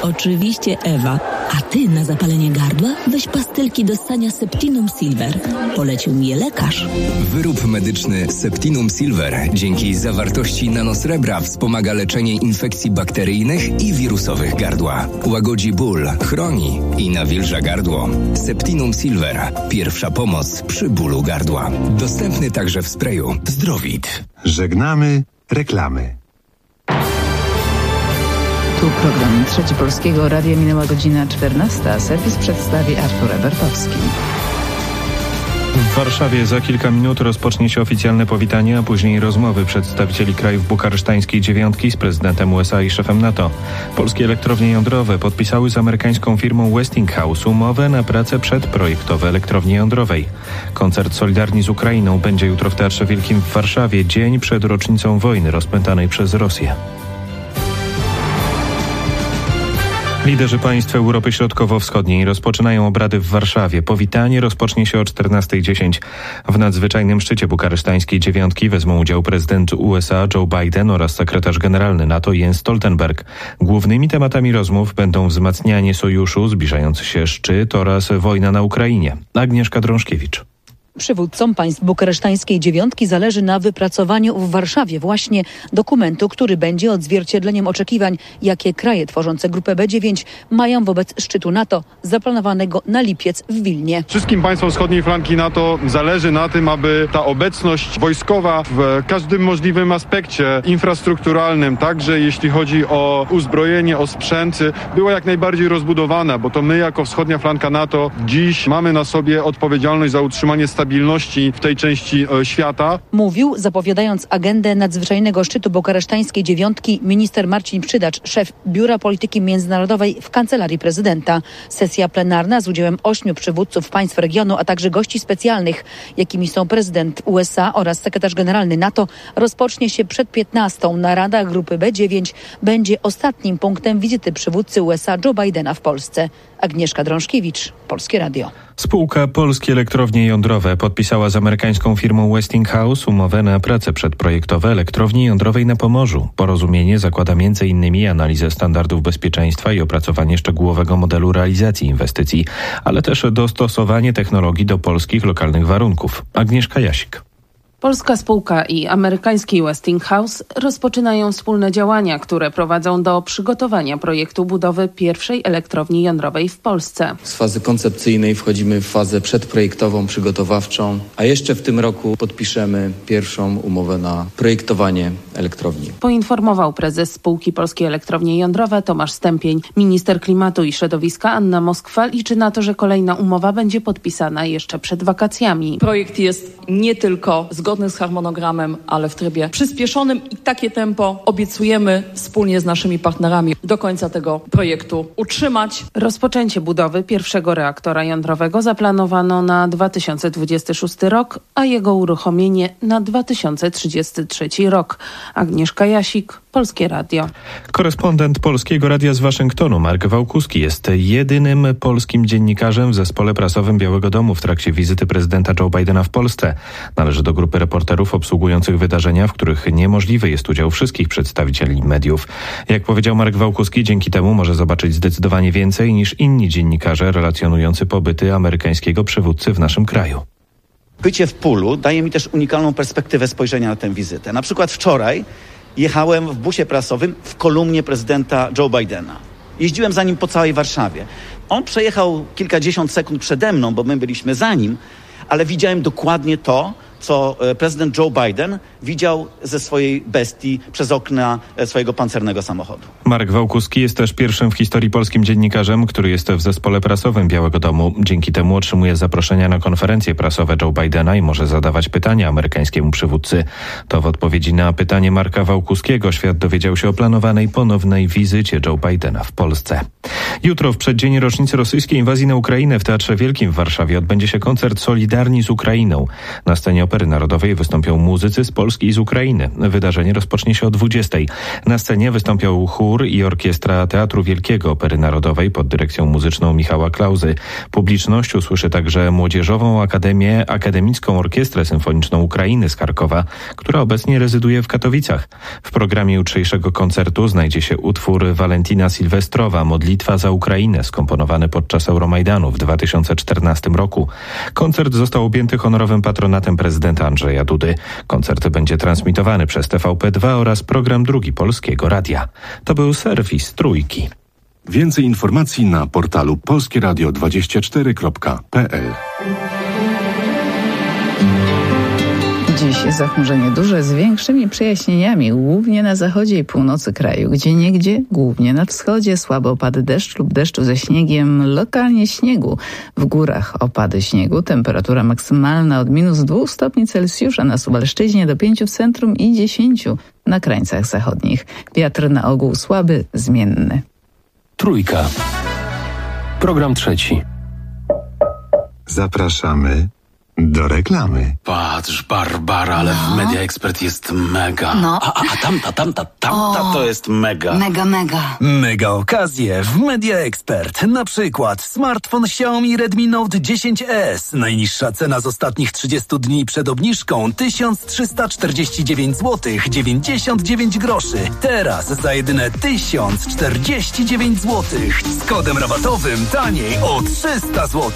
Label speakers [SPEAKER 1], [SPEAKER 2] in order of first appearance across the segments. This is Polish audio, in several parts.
[SPEAKER 1] Oczywiście Ewa. A ty na zapalenie gardła weź pastylki do ssania Septinum Silver. Polecił mi je lekarz.
[SPEAKER 2] Wyrób medyczny Septinum Silver dzięki zawartości nanosrebra wspomaga leczenie infekcji bakteryjnych i wirusowych gardła. Łagodzi ból, chroni i nawilża gardło. Septinum Silver. Pierwsza pomoc przy bólu gardła. Dostępny także w sprayu Zdrowit.
[SPEAKER 3] Żegnamy reklamy.
[SPEAKER 4] Tu program Trzeci Polskiego Radia, minęła godzina 14, a serwis przedstawi Artur Ebertowski.
[SPEAKER 5] W Warszawie za kilka minut rozpocznie się oficjalne powitanie, a później rozmowy przedstawicieli krajów bukaresztańskiej dziewiątki z prezydentem USA i szefem NATO. Polskie elektrownie jądrowe podpisały z amerykańską firmą Westinghouse umowę na pracę przedprojektowe elektrowni jądrowej. Koncert Solidarni z Ukrainą będzie jutro w Teatrze Wielkim w Warszawie, dzień przed rocznicą wojny rozpętanej przez Rosję. Liderzy państw Europy Środkowo-Wschodniej rozpoczynają obrady w Warszawie. Powitanie rozpocznie się o 14:10. W nadzwyczajnym szczycie bukaresztańskiej dziewiątki wezmą udział prezydent USA Joe Biden oraz sekretarz generalny NATO Jens Stoltenberg. Głównymi tematami rozmów będą wzmacnianie sojuszu, zbliżający się szczyt oraz wojna na Ukrainie. Agnieszka Drążkiewicz.
[SPEAKER 6] Przywódcom państw bukaresztańskiej dziewiątki zależy na wypracowaniu w Warszawie właśnie dokumentu, który będzie odzwierciedleniem oczekiwań, jakie kraje tworzące grupę B9 mają wobec szczytu NATO zaplanowanego na lipiec w Wilnie.
[SPEAKER 7] Wszystkim państwom wschodniej flanki NATO zależy na tym, aby ta obecność wojskowa w każdym możliwym aspekcie infrastrukturalnym, także jeśli chodzi o uzbrojenie, o sprzęt, była jak najbardziej rozbudowana, bo to my jako wschodnia flanka NATO dziś mamy na sobie odpowiedzialność za utrzymanie stabilności w tej części świata.
[SPEAKER 6] Mówił, zapowiadając agendę nadzwyczajnego szczytu bukaresztańskiej dziewiątki, minister Marcin Przydacz, szef Biura Polityki Międzynarodowej w Kancelarii Prezydenta. Sesja plenarna z udziałem 8 przywódców państw regionu, a także gości specjalnych, jakimi są prezydent USA oraz sekretarz generalny NATO, rozpocznie się przed 15:00. Narada grupy B9 będzie ostatnim punktem wizyty przywódcy USA Joe Bidena w Polsce. Agnieszka Drążkiewicz, Polskie Radio.
[SPEAKER 5] Spółka Polskie Elektrownie Jądrowe podpisała z amerykańską firmą Westinghouse umowę na prace przedprojektowe elektrowni jądrowej na Pomorzu. Porozumienie zakłada m.in. analizę standardów bezpieczeństwa i opracowanie szczegółowego modelu realizacji inwestycji, ale też dostosowanie technologii do polskich lokalnych warunków. Agnieszka Jasik.
[SPEAKER 8] Polska spółka i amerykański Westinghouse rozpoczynają wspólne działania, które prowadzą do przygotowania projektu budowy pierwszej elektrowni jądrowej w Polsce.
[SPEAKER 9] Z fazy koncepcyjnej wchodzimy w fazę przedprojektową, przygotowawczą, a jeszcze w tym roku podpiszemy pierwszą umowę na projektowanie elektrowni.
[SPEAKER 8] Poinformował prezes spółki Polskie Elektrownie Jądrowe Tomasz Stępień. Minister klimatu i środowiska Anna Moskwa liczy na to, że kolejna umowa będzie podpisana jeszcze przed wakacjami.
[SPEAKER 10] Projekt jest nie tylko zgodny z harmonogramem, ale w trybie przyspieszonym i takie tempo obiecujemy wspólnie z naszymi partnerami do końca tego projektu utrzymać.
[SPEAKER 8] Rozpoczęcie budowy pierwszego reaktora jądrowego zaplanowano na 2026 rok, a jego uruchomienie na 2033 rok. Agnieszka Jasik, Polskie Radio.
[SPEAKER 5] Korespondent Polskiego Radia z Waszyngtonu Marek Wałkuski jest jedynym polskim dziennikarzem w zespole prasowym Białego Domu w trakcie wizyty prezydenta Joe Bidena w Polsce. Należy do grupy reporterów obsługujących wydarzenia, w których niemożliwy jest udział wszystkich przedstawicieli mediów. Jak powiedział Marek Wałkuski, dzięki temu może zobaczyć zdecydowanie więcej niż inni dziennikarze relacjonujący pobyty amerykańskiego przywódcy w naszym kraju.
[SPEAKER 11] Bycie w pulu daje mi też unikalną perspektywę spojrzenia na tę wizytę. Na przykład wczoraj jechałem w busie prasowym w kolumnie prezydenta Joe Bidena. Jeździłem za nim po całej Warszawie. On przejechał kilkadziesiąt sekund przede mną, bo my byliśmy za nim, ale widziałem dokładnie to, co prezydent Joe Biden widział ze swojej bestii przez okna swojego pancernego samochodu.
[SPEAKER 5] Marek Wałkuski jest też pierwszym w historii polskim dziennikarzem, który jest w zespole prasowym Białego Domu. Dzięki temu otrzymuje zaproszenia na konferencje prasowe Joe Bidena i może zadawać pytania amerykańskiemu przywódcy. To w odpowiedzi na pytanie Marka Wałkuskiego świat dowiedział się o planowanej ponownej wizycie Joe Bidena w Polsce. Jutro, w przeddzień rocznicy rosyjskiej inwazji na Ukrainę, w Teatrze Wielkim w Warszawie odbędzie się koncert Solidarni z Ukrainą. Na scenie Opery Narodowej wystąpią muzycy z Polski i z Ukrainy. Wydarzenie rozpocznie się o 20:00. Na scenie wystąpią chór i orkiestra Teatru Wielkiego Opery Narodowej pod dyrekcją muzyczną Michała Klauzy. Publiczność usłyszy także Młodzieżową Akademicką Orkiestrę Symfoniczną Ukrainy z Charkowa, która obecnie rezyduje w Katowicach. W programie jutrzejszego koncertu znajdzie się utwór Walentina Sylwestrowa „Modlitwa za Ukrainę”, skomponowany podczas Euromajdanu w 2014 roku. Koncert został objęty honorowym patronatem prezydenta Andrzeja Dudy. Koncert będzie transmitowany przez TVP2 oraz program Drugi Polskiego Radia. To był serwis Trójki.
[SPEAKER 3] Więcej informacji na portalu polskieradio24.pl.
[SPEAKER 4] Dziś zachmurzenie duże z większymi przejaśnieniami, głównie na zachodzie i północy kraju. Gdzieniegdzie, głównie na wschodzie, słabe opady deszczu lub deszczu ze śniegiem, lokalnie śniegu. W górach opady śniegu, temperatura maksymalna od -2 stopni Celsjusza na Suwalszczyźnie do 5 w centrum i 10 na krańcach zachodnich. Wiatr na ogół słaby, zmienny.
[SPEAKER 12] Trójka. Program trzeci.
[SPEAKER 3] Zapraszamy do reklamy.
[SPEAKER 13] Patrz, Barbara, ale w Media Expert jest mega.
[SPEAKER 14] No.
[SPEAKER 13] A tamta to jest mega.
[SPEAKER 14] Mega.
[SPEAKER 13] Mega okazje w Media Expert. Na przykład smartfon Xiaomi Redmi Note 10S. Najniższa cena z ostatnich 30 dni przed obniżką 1349 zł 99 groszy. Teraz za jedyne 1049 zł. Z kodem rabatowym taniej o 300 zł.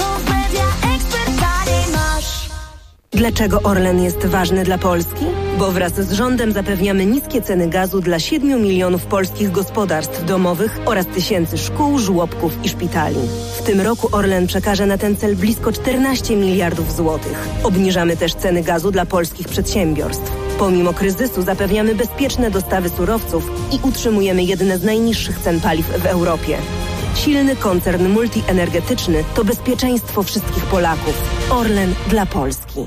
[SPEAKER 15] Dlaczego Orlen jest ważny dla Polski? Bo wraz z rządem zapewniamy niskie ceny gazu dla 7 milionów polskich gospodarstw domowych oraz tysięcy szkół, żłobków i szpitali. W tym roku Orlen przekaże na ten cel blisko 14 miliardów złotych. Obniżamy też ceny gazu dla polskich przedsiębiorstw. Pomimo kryzysu zapewniamy bezpieczne dostawy surowców i utrzymujemy jedne z najniższych cen paliw w Europie. Silny koncern multienergetyczny to bezpieczeństwo wszystkich Polaków. Orlen dla Polski.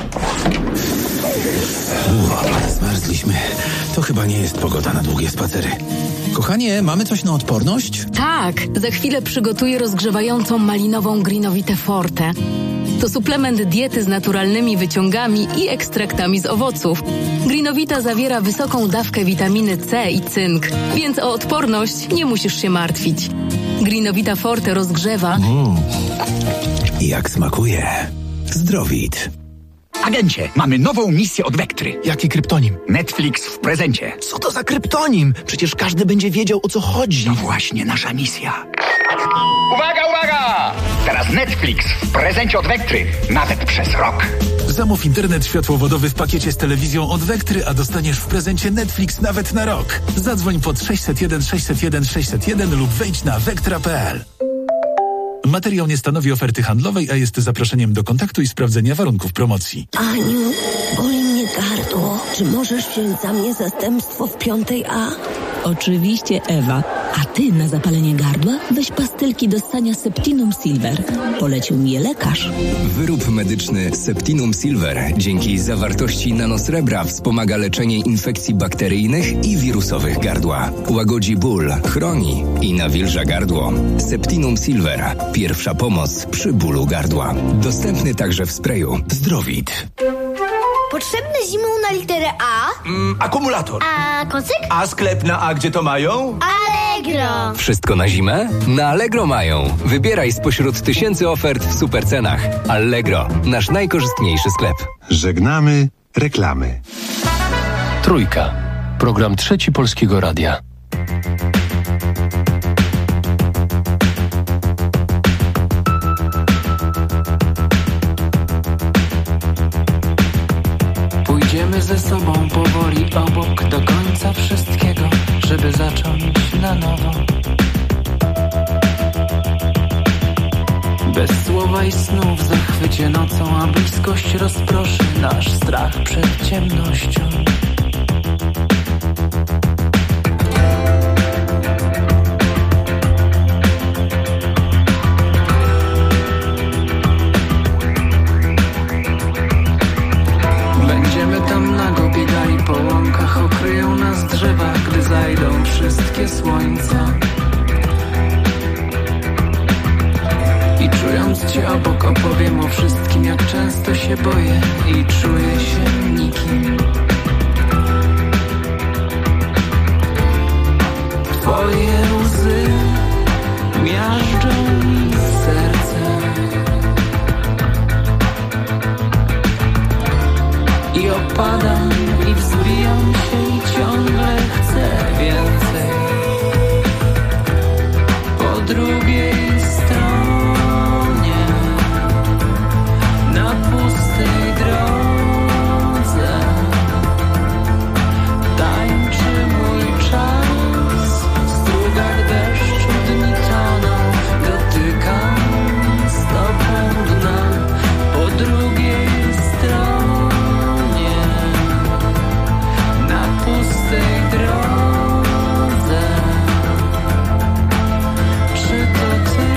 [SPEAKER 13] Zmarzliśmy. To chyba nie jest pogoda na długie spacery. Kochanie, mamy coś na odporność?
[SPEAKER 16] Tak, za chwilę przygotuję rozgrzewającą malinową Greenovitę Forte. To suplement diety z naturalnymi wyciągami i ekstraktami z owoców. Greenovita zawiera wysoką dawkę witaminy C i cynk, więc o odporność nie musisz się martwić. Greenovita Forte rozgrzewa.
[SPEAKER 13] Jak smakuje. Zdrowit.
[SPEAKER 17] Agencie, mamy nową misję od Vectry.
[SPEAKER 13] Jaki kryptonim?
[SPEAKER 17] Netflix w prezencie.
[SPEAKER 13] Co to za kryptonim? Przecież każdy będzie wiedział, o co chodzi.
[SPEAKER 17] No właśnie, nasza misja. Uwaga! Teraz Netflix w prezencie od Vectry. Nawet przez rok.
[SPEAKER 13] Zamów internet światłowodowy w pakiecie z telewizją od Vectry, a dostaniesz w prezencie Netflix nawet na rok. Zadzwoń pod 601 601 601 lub wejdź na vectra.pl. Materiał nie stanowi oferty handlowej, a jest zaproszeniem do kontaktu i sprawdzenia warunków promocji.
[SPEAKER 18] Aniu, boli mnie gardło. Czy możesz wziąć za mnie zastępstwo w 5A?
[SPEAKER 1] Oczywiście, Ewa. A ty na zapalenie gardła weź pastylki do ssania Septinum Silver. Polecił mi je lekarz.
[SPEAKER 2] Wyrób medyczny Septinum Silver dzięki zawartości nanosrebra wspomaga leczenie infekcji bakteryjnych i wirusowych gardła. Łagodzi ból, chroni i nawilża gardło. Septinum Silver. Pierwsza pomoc przy bólu gardła. Dostępny także w sprayu. Zdrowit.
[SPEAKER 19] Potrzebny zimą na literę A?
[SPEAKER 17] Akumulator.
[SPEAKER 19] A kocyk?
[SPEAKER 17] A sklep na A gdzie to mają?
[SPEAKER 19] Allegro.
[SPEAKER 2] Wszystko na zimę? Na Allegro mają. Wybieraj spośród tysięcy ofert w super cenach. Allegro, nasz najkorzystniejszy sklep.
[SPEAKER 3] Żegnamy reklamy.
[SPEAKER 12] Trójka. Program trzeci Polskiego Radia.
[SPEAKER 20] Pójdziemy ze sobą powoli obok do końca wszystkiego, żeby zacząć na nowo. Bez słowa i snu w zachwycie nocą, a bliskość rozproszy nasz strach przed ciemnością. Będziemy tam nago biegali po łąkach, okryją nas drzewa, gdy zajdą wszystkie słońca. to się boję i czuję się nikim. Twoje łzy miażdżą mi serce i opadam i wzbijam się i ciągle chcę więcej. Po drugiej stronie, na pustej drodze, tańczy mój czas. W strugach deszczu dni toną, dotykam stopą dna. Po drugiej stronie, na pustej drodze. Czy to ty?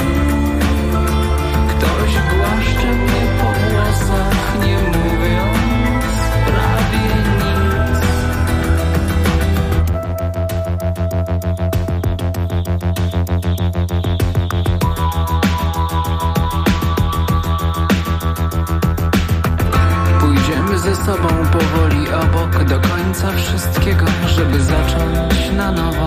[SPEAKER 20] Ktoś głaszcze mnie po włosach, nie mówiąc prawie nic. Pójdziemy ze sobą powoli obok do końca wszystkiego, żeby zacząć na nowo.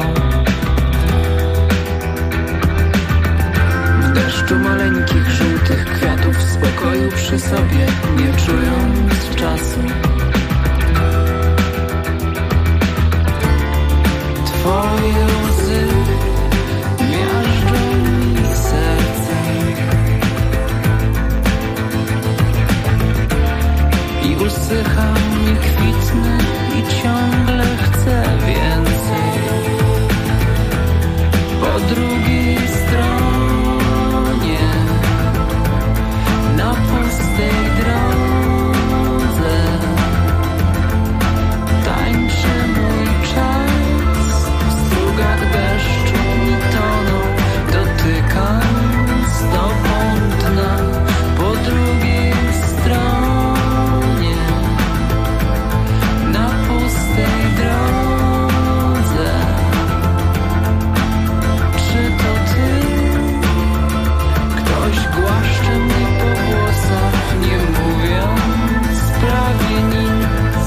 [SPEAKER 20] W deszczu maleńkich, żółtych kwiatów, w spokoju przy sobie, nie czując czasu. Twoje łzy miażdżą mi serce i usycham i kwitnę i ciągle chcę więcej. Po drugiej stronie, na pustej drodze, tańczy mój czas. W strugach deszczu mi toną, dotykam stopą dna. Po drugiej stronie, na pustej drodze. Czy to ty? Ktoś głaszcze mnie po włosach, nie mówiąc prawie nic.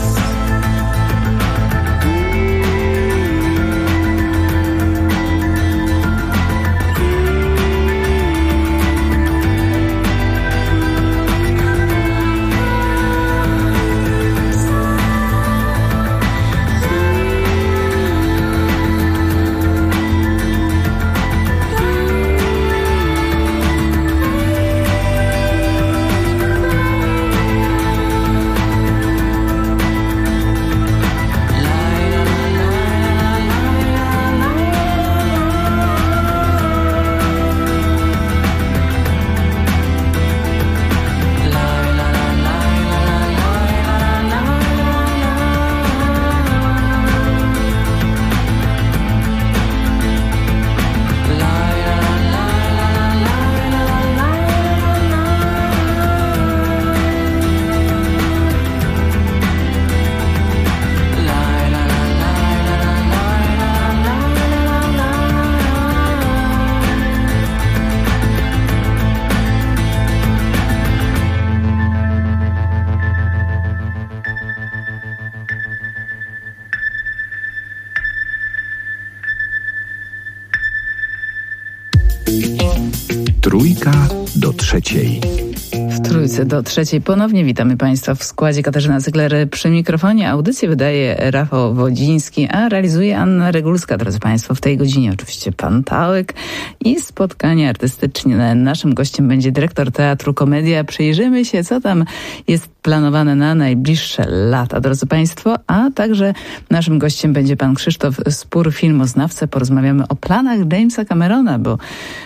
[SPEAKER 2] Trójka do trzeciej.
[SPEAKER 4] W Trójce do trzeciej ponownie witamy Państwa w składzie. Katarzyna Cykler przy mikrofonie. Audycję wydaje Rafał Wodziński, a realizuje Anna Regulska. Drodzy Państwo, w tej godzinie oczywiście Pan Pałek i spotkanie artystyczne. Naszym gościem będzie dyrektor Teatru Komedia. Przyjrzymy się, co tam jest planowane na najbliższe lata, drodzy Państwo, a także naszym gościem będzie Pan Krzysztof Spór, filmoznawca. Porozmawiamy o planach Jamesa Camerona, bo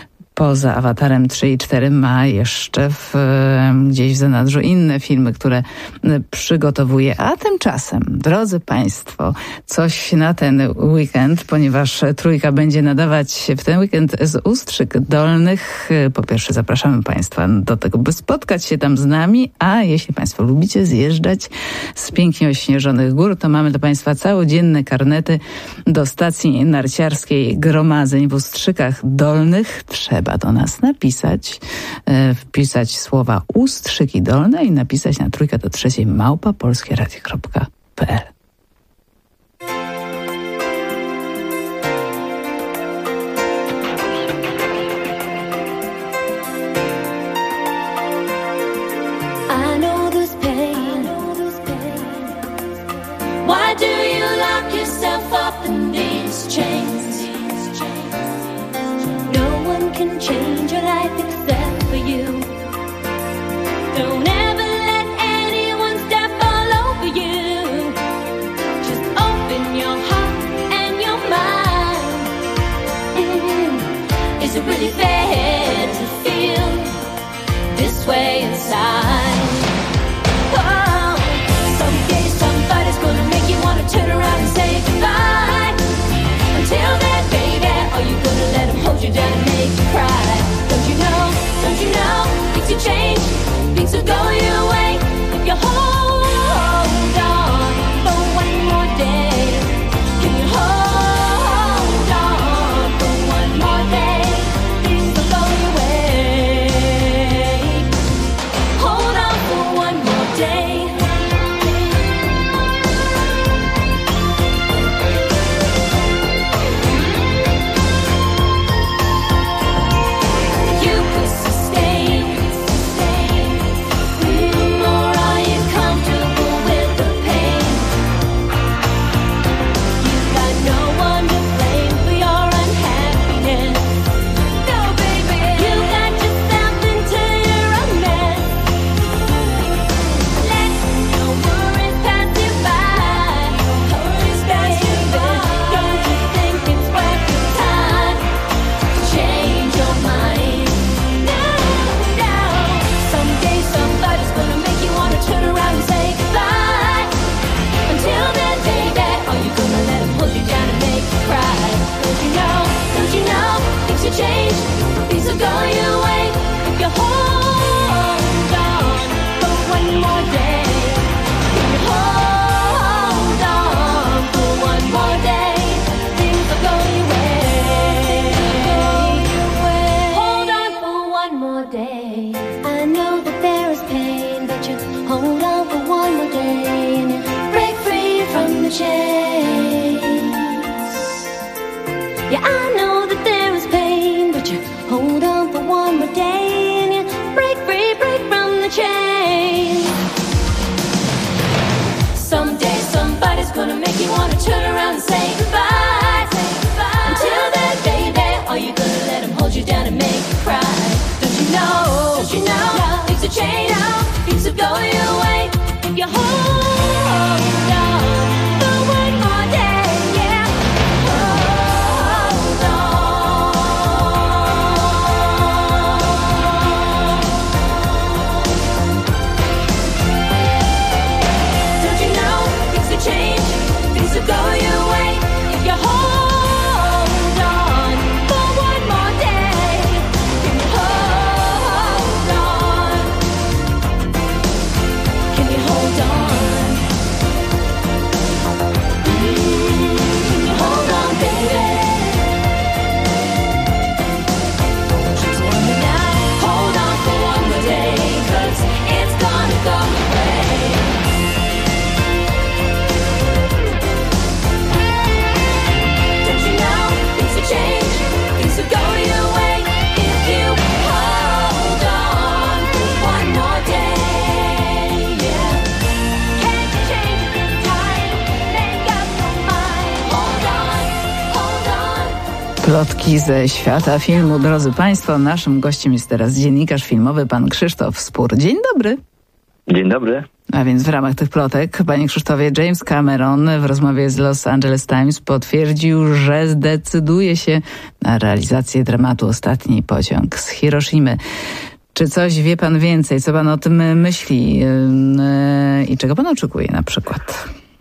[SPEAKER 4] poza Awatarem 3 i 4 ma jeszcze gdzieś w zanadrzu inne filmy, które przygotowuje. A tymczasem, drodzy Państwo, coś na ten weekend, ponieważ Trójka będzie nadawać w ten weekend z Ustrzyk Dolnych. Po pierwsze zapraszamy Państwa do tego, by spotkać się tam z nami, a jeśli Państwo lubicie zjeżdżać z pięknie ośnieżonych gór, to mamy dla Państwa całodzienne karnety do stacji narciarskiej Gromadzeń w Ustrzykach Dolnych. Trzeba trzeba do nas napisać, wpisać słowa ustrzyki dolne i napisać na 3 do 3 @polskieradio.pl.
[SPEAKER 14] Why do you lock yourself up in these chains? No one can change your life except for you. Don't ever let anyone step all over you. Just open your heart and your mind. Is it really fair to feel this way inside? Oh, someday somebody's gonna make you wanna turn around and say goodbye. Until then, baby, are you gonna let him hold you down and make you cry? Don't you know, things will change, things will go your way if you hold on for one more day. Can you hold on for one more day? Things will go your way. Hold on for one more day. Change, things will go your way if you hold on for one more day. If you hold on for one more day, things will go your way. Hold on for one more day. I know that there is pain, but you hold on for one more day and you break free from the chains. Yeah, I know that there is pain, but you hold on for one more day and you break free, break from the chains. Someday somebody's gonna make you wanna turn around and say goodbye. Until then, baby, are you gonna let him hold you down and make you cry? Don't you know, things will change, things will go your way if you hold on for one more day, yeah. Hold on. Change, things will go your way if you hold on for one more day. Can you hold on? Can you hold on? Can you hold on, baby? Just one night, hold on for one more day, 'cause it's gonna go your way. Change, things will go your way if you hold on for one more day, yeah. Can't you change it this time? Make up your mind. Hold on.
[SPEAKER 4] Plotki ze świata filmu. Drodzy Państwo, naszym gościem jest teraz dziennikarz filmowy pan Krzysztof Spór. Dzień dobry.
[SPEAKER 21] Dzień dobry.
[SPEAKER 4] A więc w ramach tych plotek, panie Krzysztofie, James Cameron w rozmowie z Los Angeles Times potwierdził, że zdecyduje się na realizację dramatu Ostatni pociąg z Hiroshimy. Czy coś wie pan więcej? Co pan o tym myśli? I czego pan oczekuje na przykład?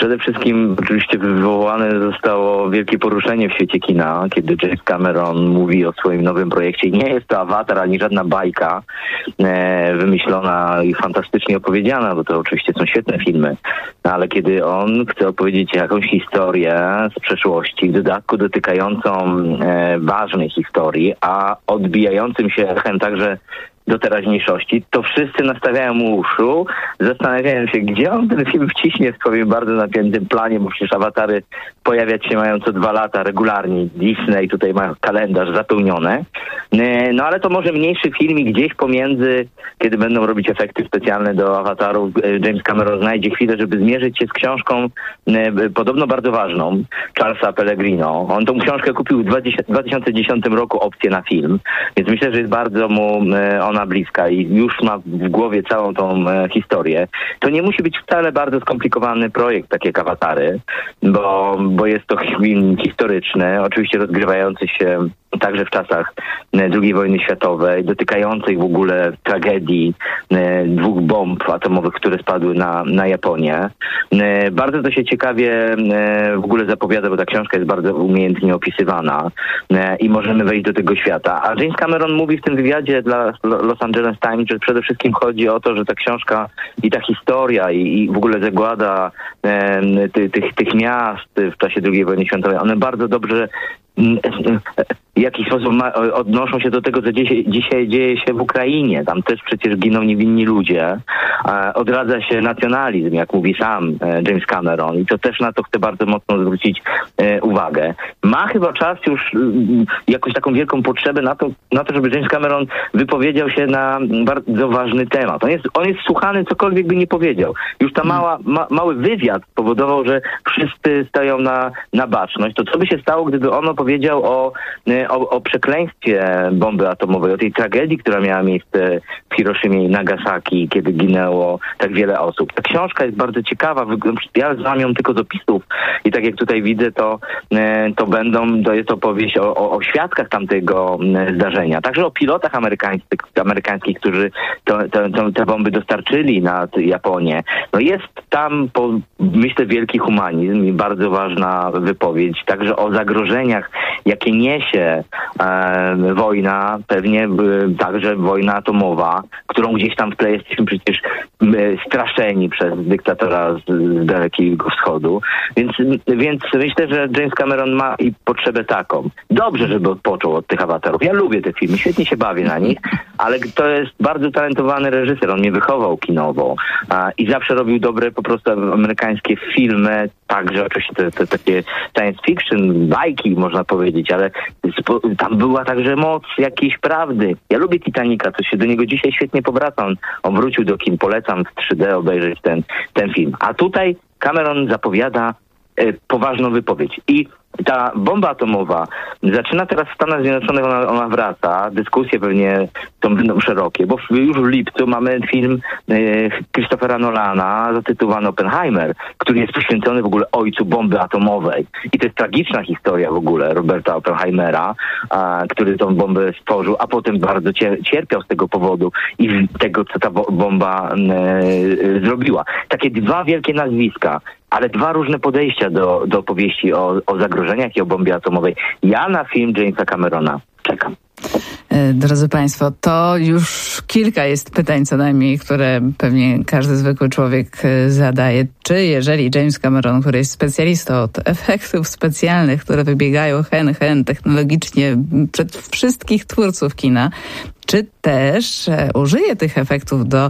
[SPEAKER 21] Przede wszystkim oczywiście wywołane zostało wielkie poruszenie w świecie kina, kiedy James Cameron mówi o swoim nowym projekcie. Nie jest to Awatar ani żadna bajka wymyślona i fantastycznie opowiedziana, bo to oczywiście są świetne filmy, ale kiedy on chce opowiedzieć jakąś historię z przeszłości, w dodatku dotykającą ważnej historii, a odbijającym się echem także do teraźniejszości, to wszyscy nastawiają mu uszu, zastanawiają się, gdzie on ten film wciśnie w swoim bardzo napiętym planie, bo przecież awatary pojawiać się mają co 2 lata regularnie. Disney tutaj ma kalendarz zapełniony. No ale to może mniejszy filmik gdzieś pomiędzy, kiedy będą robić efekty specjalne do awatarów, James Cameron znajdzie chwilę, żeby zmierzyć się z książką podobno bardzo ważną, Charlesa Pellegrino. On tą książkę kupił w 2010 roku, opcję na film, więc myślę, że jest bardzo mu ona bliska i już ma w głowie całą tą historię. To nie musi być wcale bardzo skomplikowany projekt, tak jak awatary, bo jest to film historyczny, oczywiście rozgrywający się także w czasach II wojny światowej, dotykającej w ogóle tragedii 2 bomb atomowych, które spadły na Japonię. Bardzo to się ciekawie w ogóle zapowiada, bo ta książka jest bardzo umiejętnie opisywana i możemy wejść do tego świata. A James Cameron mówi w tym wywiadzie dla Los Angeles Times, że przede wszystkim chodzi o to, że ta książka i ta historia i w ogóle zagłada tych miast w czasie II wojny światowej, one bardzo dobrze w jakiś sposób odnoszą się do tego, co dzisiaj dzieje się w Ukrainie. Tam też przecież giną niewinni ludzie. Odradza się nacjonalizm, jak mówi sam James Cameron, i to też na to chcę bardzo mocno zwrócić uwagę. Ma chyba czas już jakąś taką wielką potrzebę na to, żeby James Cameron wypowiedział się na bardzo ważny temat. On jest słuchany, cokolwiek by nie powiedział. Już ta mały wywiad powodował, że wszyscy stają na baczność. To co by się stało, gdyby on opowiedział o przekleństwie bomby atomowej, o tej tragedii, która miała miejsce w Hiroshimie i Nagasaki, kiedy ginęło tak wiele osób. Ta książka jest bardzo ciekawa. Ja znam ją tylko z opisów i tak jak tutaj widzę, to jest opowieść o świadkach tamtego zdarzenia. Także o pilotach amerykańskich, którzy te bomby dostarczyli nad Japonię. No jest tam, myślę, wielki humanizm i bardzo ważna wypowiedź. Także o zagrożeniach, jakie niesie wojna, pewnie także wojna atomowa, którą gdzieś tam w tle jesteśmy przecież straszeni przez dyktatora z Dalekiego Wschodu. Więc myślę, że James Cameron ma i potrzebę taką. Dobrze, żeby odpoczął od tych awatarów. Ja lubię te filmy, świetnie się bawię na nich, ale to jest bardzo talentowany reżyser. On mnie wychował kinowo i zawsze robił dobre po prostu amerykańskie filmy, także oczywiście te takie science fiction, bajki można powiedzieć, ale tam była także moc jakiejś prawdy. Ja lubię Titanica, to się do niego dzisiaj świetnie powracam. On wrócił do kin, polecam w 3D obejrzeć ten film. A tutaj Cameron zapowiada poważną wypowiedź. I ta bomba atomowa zaczyna teraz w Stanach Zjednoczonych, ona wraca. Dyskusje pewnie są będą szerokie, bo już w lipcu mamy film Christophera Nolana zatytułowany Oppenheimer, który jest poświęcony w ogóle ojcu bomby atomowej. I to jest tragiczna historia w ogóle Roberta Oppenheimera, który tą bombę stworzył, a potem bardzo cierpiał z tego powodu i tego, co ta bomba zrobiła. Takie 2 wielkie nazwiska, ale 2 różne podejścia do opowieści o zagrożeniach i o bombie atomowej. Ja na film Jamesa Camerona czekam.
[SPEAKER 4] Drodzy Państwo, to już kilka jest pytań co najmniej, które pewnie każdy zwykły człowiek zadaje. Czy jeżeli James Cameron, który jest specjalistą od efektów specjalnych, które wybiegają hen technologicznie przed wszystkich twórców kina, czy też użyje tych efektów do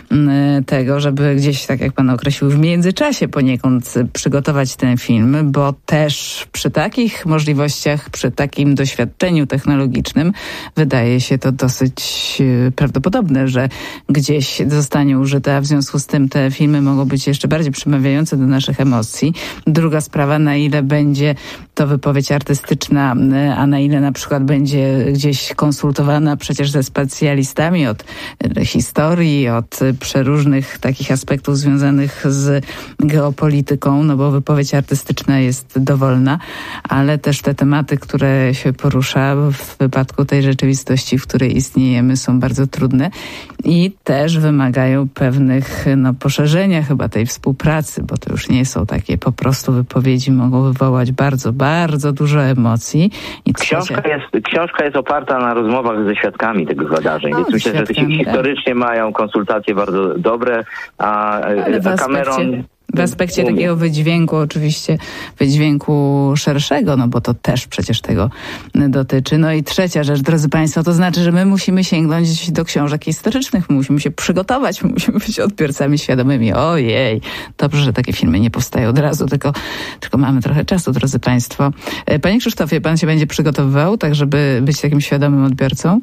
[SPEAKER 4] tego, żeby gdzieś, tak jak pan określił, w międzyczasie poniekąd przygotować ten film, bo też przy takich możliwościach, przy takim doświadczeniu technologicznym wydaje się to dosyć prawdopodobne, że gdzieś zostanie użyte, a w związku z tym te filmy mogą być jeszcze bardziej przemawiające do naszych emocji. Druga sprawa, na ile będzie to wypowiedź artystyczna, a na ile na przykład będzie gdzieś konsultowana przecież ze specjalistami od historii, od przeróżnych takich aspektów związanych z geopolityką, no bo wypowiedź artystyczna jest dowolna, ale też te tematy, które się porusza w wypadku tej rzeczywistości, w której istniejemy, są bardzo trudne i też wymagają pewnych poszerzenia chyba tej współpracy, bo to już nie są takie po prostu wypowiedzi, mogą wywołać bardzo, bardzo dużo emocji. I
[SPEAKER 21] książka jest oparta na rozmowach ze świadkami tego wydarzeń, więc myślę, że historycznie mają konsultacje bardzo dobre, a Cameron...
[SPEAKER 4] W aspekcie takiego wydźwięku, oczywiście wydźwięku szerszego, no bo to też przecież tego dotyczy. No i trzecia rzecz, drodzy Państwo, to znaczy, że my musimy sięgnąć do książek historycznych, musimy się przygotować, musimy być odbiorcami świadomymi. Ojej, dobrze, że takie filmy nie powstają od razu, tylko mamy trochę czasu, drodzy Państwo. Panie Krzysztofie, Pan się będzie przygotowywał, tak żeby być takim świadomym odbiorcą?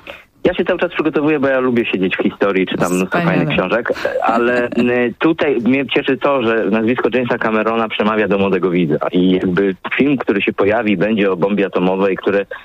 [SPEAKER 21] Ja się cały czas przygotowuję, bo ja lubię siedzieć w historii, czytam mnóstwo fajnych książek, ale tutaj mnie cieszy to, że nazwisko Jamesa Camerona przemawia do młodego widza i jakby film, który się pojawi, będzie o bombii atomowej,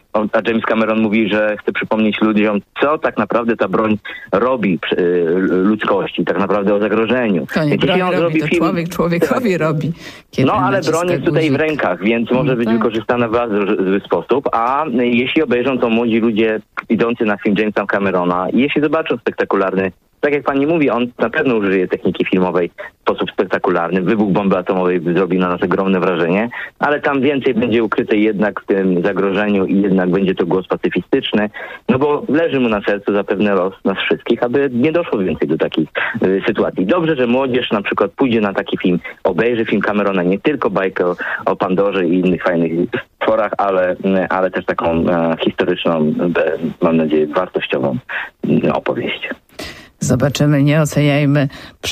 [SPEAKER 21] a James Cameron mówi, że chce przypomnieć ludziom, co tak naprawdę ta broń robi ludzkości, tak naprawdę o zagrożeniu.
[SPEAKER 4] To nie broń robi, to człowiek człowiekowi robi.
[SPEAKER 21] Ale broń jest tutaj w rękach, więc może być wykorzystana w bardzo zły sposób, a jeśli obejrzą to młodzi ludzie idący na film Jamesa Camerona i jeśli zobaczą spektakularny, tak jak pani mówi, on na pewno użyje techniki filmowej w sposób spektakularny. Wybuch bomby atomowej zrobi na nas ogromne wrażenie, ale tam więcej będzie ukryte jednak w tym zagrożeniu i jednak będzie to głos pacyfistyczny, no bo leży mu na sercu zapewne los nas wszystkich, aby nie doszło więcej do takich sytuacji. Dobrze, że młodzież na przykład pójdzie na taki film, obejrzy film Camerona, nie tylko bajkę o Pandorze i innych fajnych tworach, ale też taką historyczną, mam nadzieję, wartościową opowieść.
[SPEAKER 4] Zobaczymy, nie oceniajmy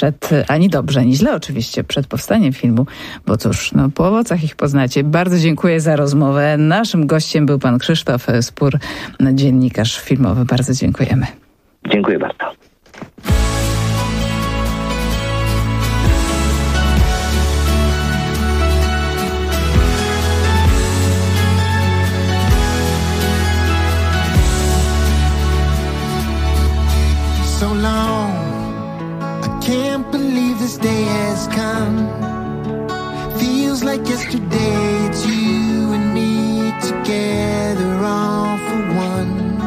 [SPEAKER 4] ani dobrze, ani źle oczywiście, przed powstaniem filmu, bo cóż, po owocach ich poznacie. Bardzo dziękuję za rozmowę. Naszym gościem był pan Krzysztof Spór, dziennikarz filmowy. Bardzo dziękujemy.
[SPEAKER 21] Dziękuję bardzo.
[SPEAKER 7] So long, I can't believe this day has come. Feels like yesterday, it's you and me together, all for one.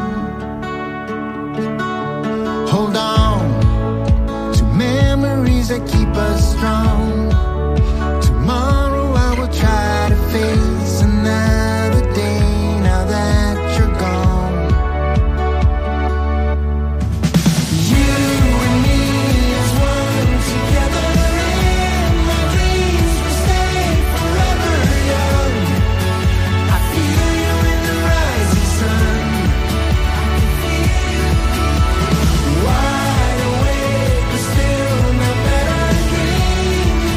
[SPEAKER 7] Hold on to memories that keep us strong. Tomorrow I will try to face another day now that you're gone. Wide awake, but still not better dream.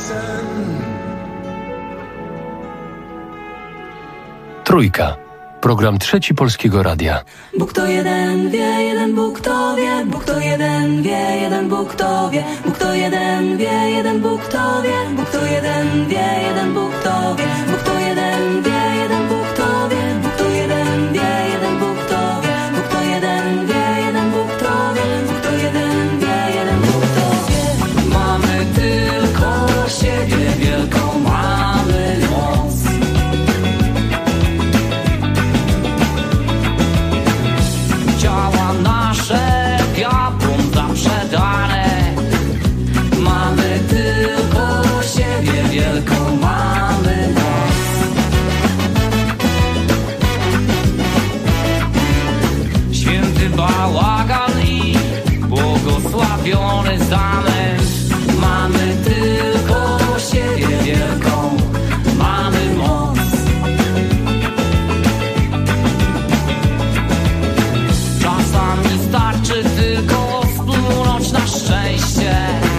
[SPEAKER 12] Trójka. Program Trzeci Polskiego Radia.
[SPEAKER 14] Bóg to jeden wie, jeden Bóg to wie. Bóg to jeden wie, jeden Bóg to wie. Bóg to jeden wie, jeden Bóg to wie. Bóg to jeden wie, jeden Bóg to wie. Bóg to jeden wie, jeden Bóg to wie. Bóg to jeden wie, jeden Bóg to wie. Bóg to jeden wie, jeden Bóg to wie. Bóg to jeden wie, jeden Bóg to wie. Mamy tylko siebie, wielką mamy moc. Ciała nasze diabłom zaprzedane. Mamy tylko siebie, wielką mamy moc. Święty bałagan i błogosławiony zamęt. Mamy tylko siebie, wielką mamy moc. Czasami starczy tylko splunąć na szczęście.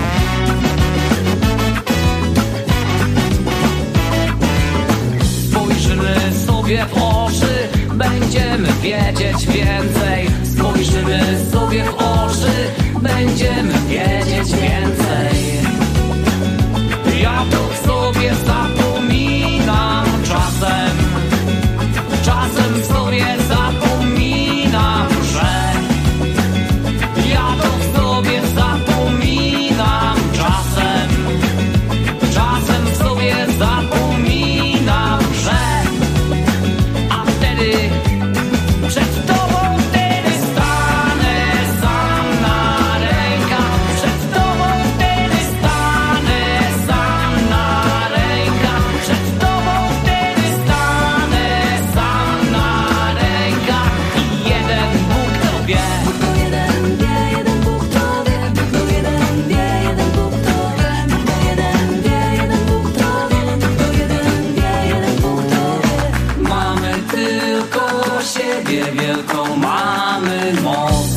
[SPEAKER 14] Spojrzymy sobie w oczy, będziemy wiedzieć więcej. Spojrzymy sobie w oczy, będziemy wiedzieć więcej. Ja to sobie zapominam czasem. Czasem sobie zapominam, że ja to sobie zapominam czasem. Czasem sobie zapominam, że a wtedy przed tobą wtedy stanę sam na rękach. Przed tobą wtedy stanę sam na rękach. Przed tobą wtedy stanę sam na rękach. I jeden Bóg to wie. Bóg to jeden wie, jeden Bóg to wie. Bóg to jeden wie, jeden Bóg to wie. Bóg to jeden wie, jeden Bóg to wie. Bóg to jeden wie, jeden Bóg to wie. Mamy tylko siebie, wielką mamy moc.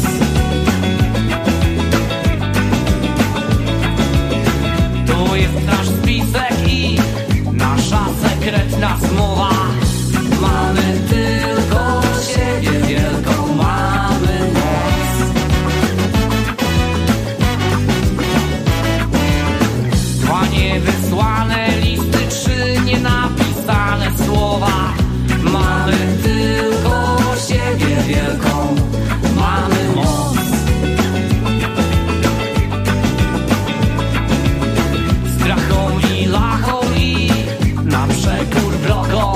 [SPEAKER 14] To jest nasz spisek i nasza sekretna zmowa. Mamy tylko siebie, wielką mamy moc. Dwa niewysłane listy, trzy nienapisane słowa. Mamy tylko siebie, wielką mamy moc. Strachą i lachą i na przekór wrogom.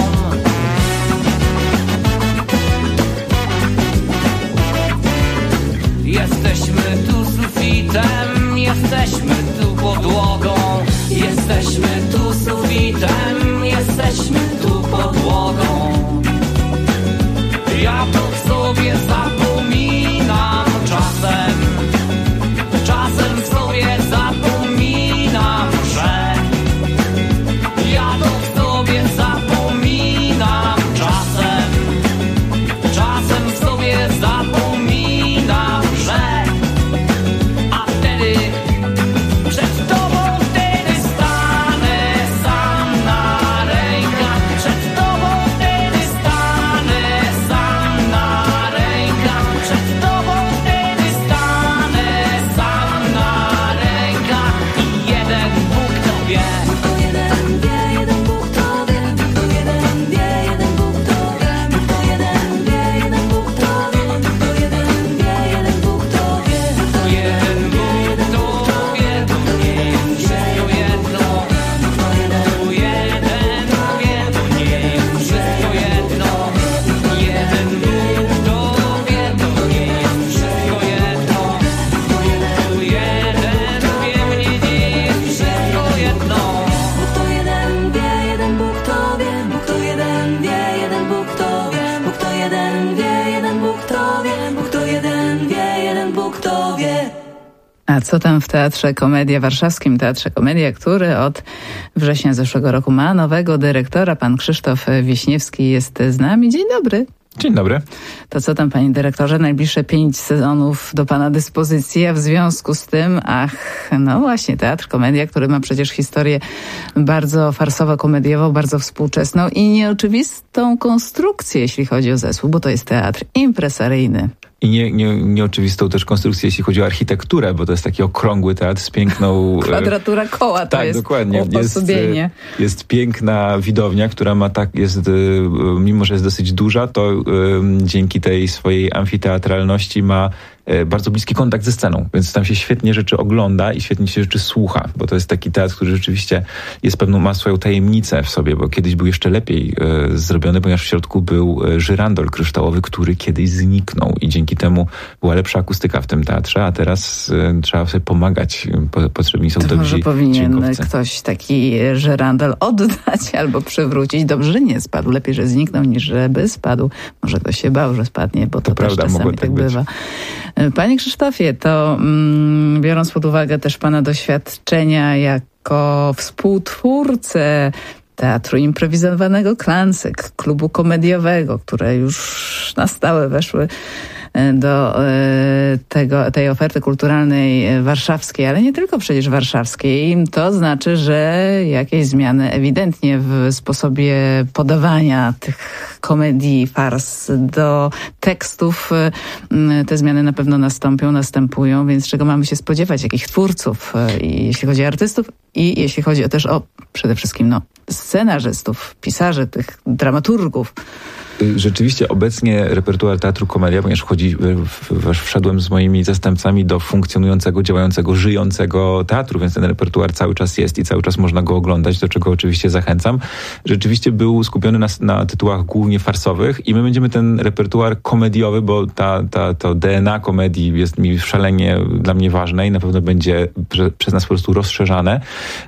[SPEAKER 14] Jesteśmy tu sufitem, jesteśmy tu podłogą. Jesteśmy tu sufitem, jesteśmy tu podłogą. Ja to sobie zapominam czasem. Czasem sobie zapominam, że ja to sobie zapominam czasem. Czasem sobie zapominam, że a wtedy przed tobą wtedy stanę sam na rękach. Przed tobą wtedy stanę sam na rękach. Przed tobą wtedy stanę sam na rękach. I jeden Bóg to wie. Bóg to jeden wie, jeden Bóg to wie. Bóg to jeden wie, jeden Bóg to wie. Bóg to jeden wie, jeden Bóg to wie. Bóg to jeden wie, jeden Bóg to wie. Bóg to jeden wie, jeden Bóg to wie. To nie jest wszystko jedno. Bóg to jeden wie, jeden wie. To nie jest wszystko jedno. Jeden Bóg to wie. To nie jest wszystko jedno. Bóg to jeden wie, mnie nie jest wszystko jedno. Bóg to jeden wie, jeden Bóg to wie. Bóg to jeden wie, jeden Bóg to wie. Bóg to jeden wie, jeden Bóg to wie. Bóg to jeden wie, jeden Bóg to wie.
[SPEAKER 4] A co tam w Teatrze Komedia, warszawskim Teatrze Komedia, który od września zeszłego roku ma nowego dyrektora. Pan Krzysztof Wiśniewski jest z nami. Dzień dobry.
[SPEAKER 6] Dzień dobry.
[SPEAKER 4] To co tam, panie dyrektorze? Najbliższe 5 sezonów do pana dyspozycji, a w związku z tym, no właśnie, teatr, komedia, który ma przecież historię bardzo farsowo-komediową, bardzo współczesną i nieoczywistą konstrukcję, jeśli chodzi o zespół, bo to jest teatr impresaryjny.
[SPEAKER 6] I nieoczywistą też konstrukcję, jeśli chodzi o architekturę, bo to jest taki okrągły teatr z piękną...
[SPEAKER 4] Kwadratura koła to
[SPEAKER 6] tak,
[SPEAKER 4] jest
[SPEAKER 6] dokładnie.
[SPEAKER 4] uposobienie.
[SPEAKER 6] Jest piękna widownia, która ma mimo że jest dosyć duża, to dzięki tej swojej amfiteatralności ma bardzo bliski kontakt ze sceną, więc tam się świetnie rzeczy ogląda i świetnie się rzeczy słucha, bo to jest taki teatr, który rzeczywiście ma swoją tajemnicę w sobie, bo kiedyś był jeszcze lepiej zrobiony, ponieważ w środku był żyrandol kryształowy, który kiedyś zniknął i dzięki temu była lepsza akustyka w tym teatrze, a teraz trzeba sobie pomagać, potrzebni są dobrzy
[SPEAKER 4] może powinien
[SPEAKER 6] dźwiękowcy.
[SPEAKER 4] Ktoś taki żyrandol oddać albo przywrócić. Dobrze, że nie spadł. Lepiej, że zniknął, niż żeby spadł. Może ktoś się bał, że spadnie, bo to też czasami tak bywa. Panie Krzysztofie, to biorąc pod uwagę też pana doświadczenia jako współtwórcę teatru improwizowanego Klancyk, klubu komediowego, które już na stałe weszły do tej oferty kulturalnej warszawskiej, ale nie tylko przecież warszawskiej, to znaczy, że jakieś zmiany ewidentnie w sposobie podawania tych komedii, fars do tekstów, te zmiany na pewno następują, więc czego mamy się spodziewać, jakich twórców, jeśli chodzi o artystów i jeśli chodzi też o przede wszystkim scenarzystów, pisarzy, tych dramaturgów.
[SPEAKER 6] Rzeczywiście obecnie repertuar teatru komedia, ponieważ wszedłem z moimi zastępcami do funkcjonującego, działającego, żyjącego teatru, więc ten repertuar cały czas jest i cały czas można go oglądać, do czego oczywiście zachęcam. Rzeczywiście był skupiony na tytułach głównie farsowych i my będziemy ten repertuar komediowy, bo to DNA komedii jest mi szalenie dla mnie ważne i na pewno będzie przez nas po prostu rozszerzane.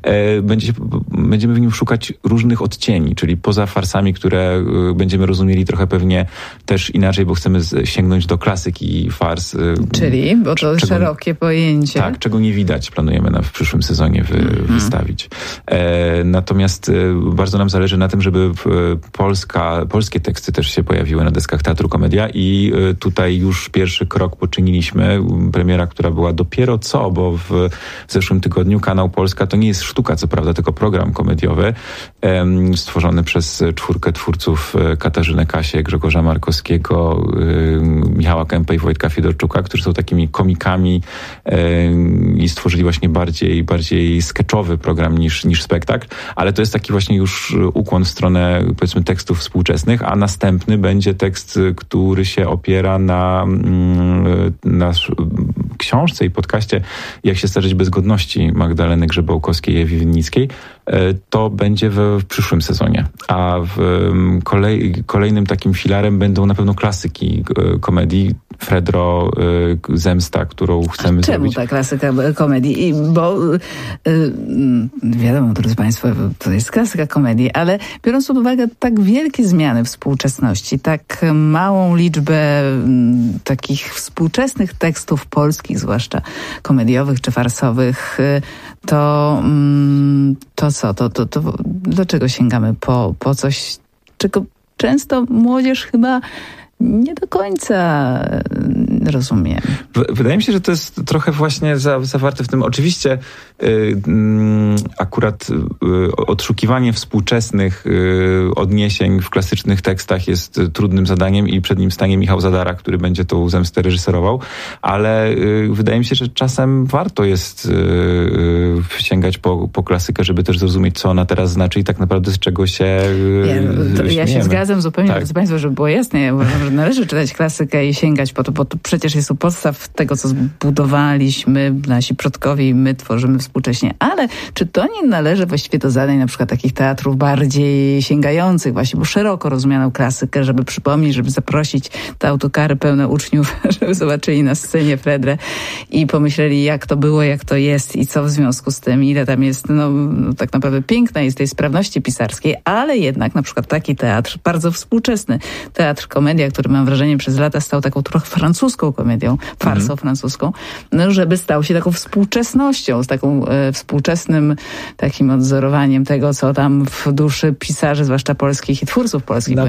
[SPEAKER 6] Będziemy w nim szukać różnych odcieni, czyli poza farsami, które będziemy rozumieli trochę pewnie też inaczej, bo chcemy sięgnąć do klasyki fars.
[SPEAKER 4] Czyli, bo to szerokie pojęcie.
[SPEAKER 6] Tak, czego nie widać, planujemy w przyszłym sezonie wystawić. Natomiast bardzo nam zależy na tym, żeby polskie teksty też się pojawiły na deskach teatru komedia i tutaj już pierwszy krok poczyniliśmy. Premiera, która była dopiero co, bo w zeszłym tygodniu Kanał Polska to nie jest sztuka, co prawda, tylko program komediowy stworzony przez 4 twórców Katarzynę Kasię, Grzegorza Markowskiego, Michała Kępę i Wojtka Fiedorczuka, którzy są takimi komikami i stworzyli właśnie bardziej sketchowy program niż spektakl, ale to jest taki właśnie już ukłon w stronę, powiedzmy, tekstów współczesnych, a następny będzie tekst, który się opiera na książce i podcaście Jak się starzeć bez godności Magdaleny Grzebałkowskiej i Ewy Winnickiej. To będzie w przyszłym sezonie. A kolejnym takim filarem będą na pewno klasyki komedii. Fredro, Zemsta, którą chcemy zrobić.
[SPEAKER 4] Czemu ta klasyka komedii? Bo wiadomo, drodzy Państwo, to jest klasyka komedii, ale biorąc pod uwagę tak wielkie zmiany współczesności, tak małą liczbę takich współczesnych tekstów polskich, zwłaszcza komediowych czy farsowych, to co? To do czego sięgamy? Po coś, czego często młodzież chyba nie do końca rozumiem.
[SPEAKER 6] Wydaje mi się, że to jest trochę właśnie zawarte w tym. Oczywiście akurat odszukiwanie współczesnych odniesień w klasycznych tekstach jest trudnym zadaniem i przed nim stanie Michał Zadara, który będzie tą Zemstę reżyserował, ale wydaje mi się, że czasem warto jest sięgać po klasykę, żeby też zrozumieć, co ona teraz znaczy i tak naprawdę z czego się
[SPEAKER 4] ja się zgadzam zupełnie, drodzy Państwo, żeby było jasne. Ja uważam, że należy czytać klasykę i sięgać po to, bo to przecież jest u podstaw tego, co zbudowaliśmy, nasi przodkowie i my tworzymy współcześnie. Ale czy to nie należy właściwie do zadań na przykład takich teatrów bardziej sięgających właśnie, bo szeroko rozumianą klasykę, żeby przypomnieć, żeby zaprosić te autokary pełne uczniów, żeby zobaczyli na scenie Fredrę i pomyśleli, jak to było, jak to jest i co w związku związku z tym, ile tam jest tak naprawdę piękna jest tej sprawności pisarskiej, ale jednak na przykład taki teatr, bardzo współczesny teatr komedia, który mam wrażenie przez lata stał taką trochę francuską komedią, farsą francuską, żeby stał się taką współczesnością, z taką współczesnym takim odzorowaniem tego, co tam w duszy pisarzy, zwłaszcza polskich i twórców polskich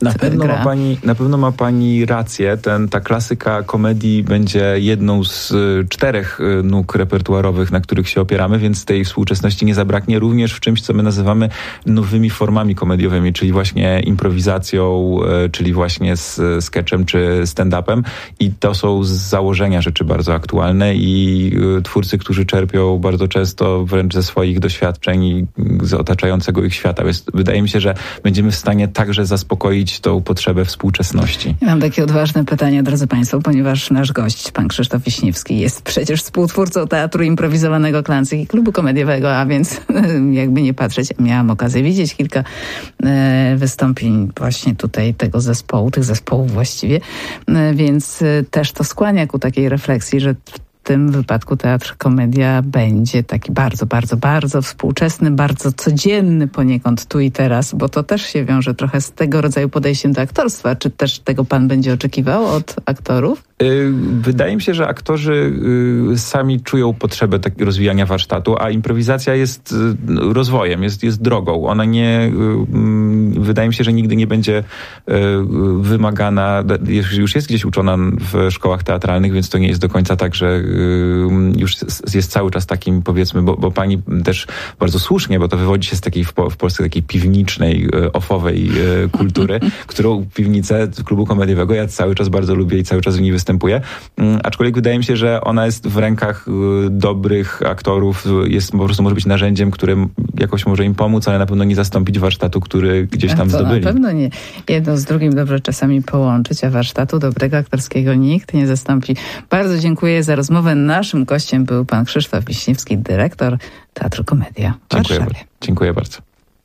[SPEAKER 6] Na pewno ma pani rację. Ta klasyka komedii będzie jedną z 4 nóg repertuarowych, na których się opieramy, więc tej współczesności nie zabraknie również w czymś, co my nazywamy nowymi formami komediowymi, czyli właśnie improwizacją, czyli właśnie z sketchem czy stand-upem. I to są z założenia rzeczy bardzo aktualne i twórcy, którzy czerpią bardzo często wręcz ze swoich doświadczeń i z otaczającego ich świata. Więc wydaje mi się, że będziemy w stanie także zaspokoić tą potrzebę współczesności.
[SPEAKER 4] Ja mam takie odważne pytanie, drodzy Państwo, ponieważ nasz gość, pan Krzysztof Wiśniewski, jest przecież współtwórcą Teatru Improwizowanego Klancyk i Klubu Komediowego, a więc jakby nie patrzeć, miałam okazję widzieć kilka wystąpień właśnie tutaj tego zespołu, tych zespołów właściwie, więc też to skłania ku takiej refleksji, że w tym wypadku teatr komedia będzie taki bardzo, bardzo, bardzo współczesny, bardzo codzienny poniekąd tu i teraz, bo to też się wiąże trochę z tego rodzaju podejściem do aktorstwa. Czy też tego pan będzie oczekiwał od aktorów?
[SPEAKER 6] Wydaje mi się, że aktorzy sami czują potrzebę rozwijania warsztatu, a improwizacja jest rozwojem, jest drogą. Ona nie, wydaje mi się, że nigdy nie będzie wymagana, już jest gdzieś uczona w szkołach teatralnych, więc to nie jest do końca tak, że już jest cały czas takim, powiedzmy, bo pani też bardzo słusznie, bo to wywodzi się z takiej w Polsce takiej piwniczej, offowej kultury, którą piwnicę Klubu Komediowego ja cały czas bardzo lubię i cały czas w niej występuję. Aczkolwiek wydaje mi się, że ona jest w rękach dobrych aktorów, po prostu może być narzędziem, którym jakoś może im pomóc, ale na pewno nie zastąpić warsztatu, który gdzieś tam zdobyli.
[SPEAKER 4] Na pewno nie. Jedno z drugim dobrze czasami połączyć, a warsztatu dobrego aktorskiego nikt nie zastąpi. Bardzo dziękuję za rozmowę. Naszym gościem był pan Krzysztof Wiśniewski, dyrektor Teatru Komedia w Warszawie.
[SPEAKER 6] Dziękuję bardzo.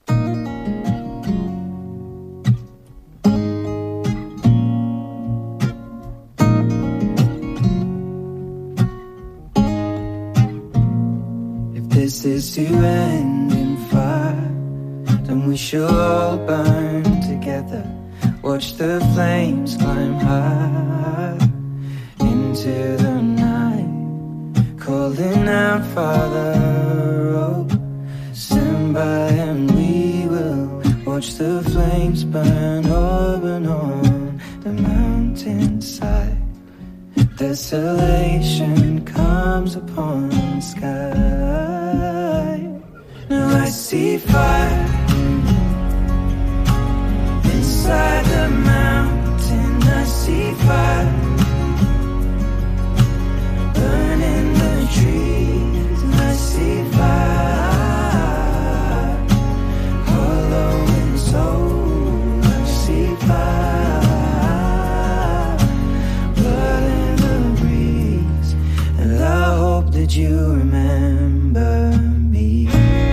[SPEAKER 20] This is to end in fire, then we shall all burn together. Watch the flames climb high into the night, calling out, Father, oh, stand by and we will watch the flames burn open on the mountainside. Desolation comes upon the sky. Now I see fire inside the mountain. I see fire burning the trees. And I see fire hollow in soul. I see fire blood in the breeze. And I hope that you remember me.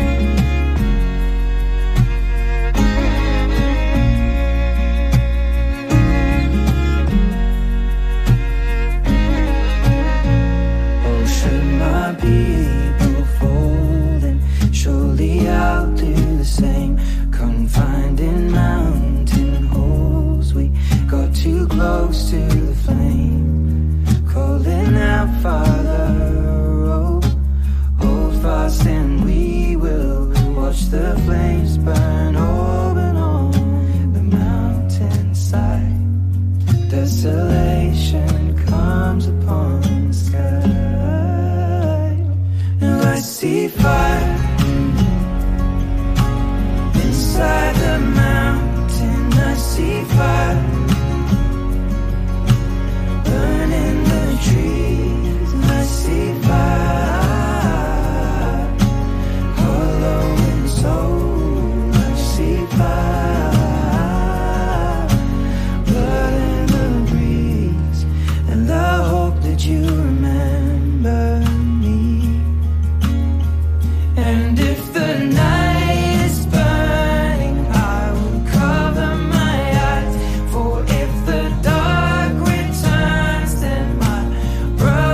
[SPEAKER 20] People folding, surely I'll do the same. Confined in mountain holes, we got too close to the flame. Calling out, Father, oh, hold fast and we will watch the flames burn open on the mountainside. Desolation comes upon the sky. I see fire inside the mountain. I see fire burning the trees. I see fire hollow in soul. I see fire blood in the breeze. And I hope that you remember. And if the night is burning, I will cover my eyes. For if the dark returns, then my brother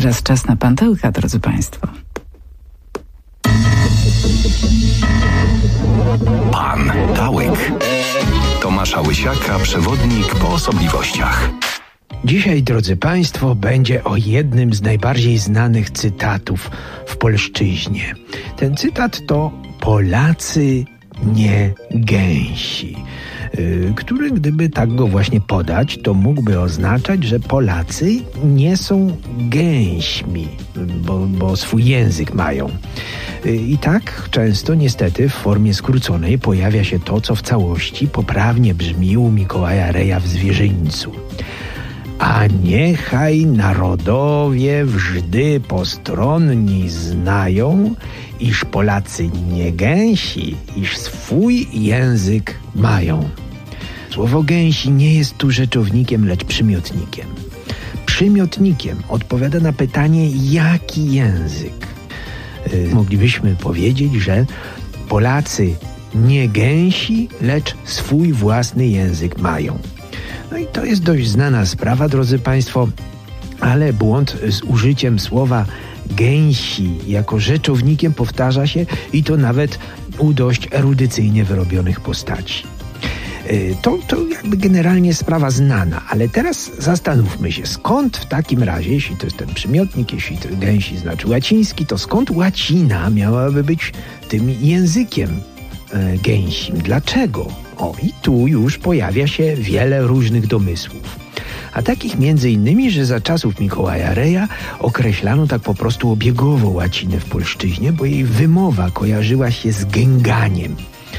[SPEAKER 4] teraz czas na Pantełka, drodzy Państwo.
[SPEAKER 9] Pan Tałek. Tomasza Łysiaka, przewodnik po osobliwościach.
[SPEAKER 22] Dzisiaj, drodzy Państwo, będzie o jednym z najbardziej znanych cytatów w polszczyźnie. Ten cytat to Polacy nie gęsi, który, gdyby tak go właśnie podać, to mógłby oznaczać, że Polacy nie są gęśmi, bo swój język mają. I tak często niestety w formie skróconej pojawia się to, co w całości poprawnie brzmi u Mikołaja Reja w Zwierzyńcu. A niechaj narodowie wżdy postronni znają, iż Polacy nie gęsi, iż swój język mają. Słowo gęsi nie jest tu rzeczownikiem, lecz przymiotnikiem. Przymiotnikiem odpowiada na pytanie, jaki język. Moglibyśmy powiedzieć, że Polacy nie gęsi, lecz swój własny język mają. No i to jest dość znana sprawa, drodzy Państwo, ale błąd z użyciem słowa gęsi jako rzeczownikiem powtarza się i to nawet u dość erudycyjnie wyrobionych postaci. To jakby generalnie sprawa znana, ale teraz zastanówmy się, skąd w takim razie, jeśli to jest ten przymiotnik, jeśli to gęsi znaczy łaciński, to skąd łacina miałaby być tym językiem gęsim? Dlaczego? I tu już pojawia się wiele różnych domysłów. A takich między innymi, że za czasów Mikołaja Reja określano tak po prostu obiegowo łacinę w polszczyźnie, bo jej wymowa kojarzyła się z gęganiem.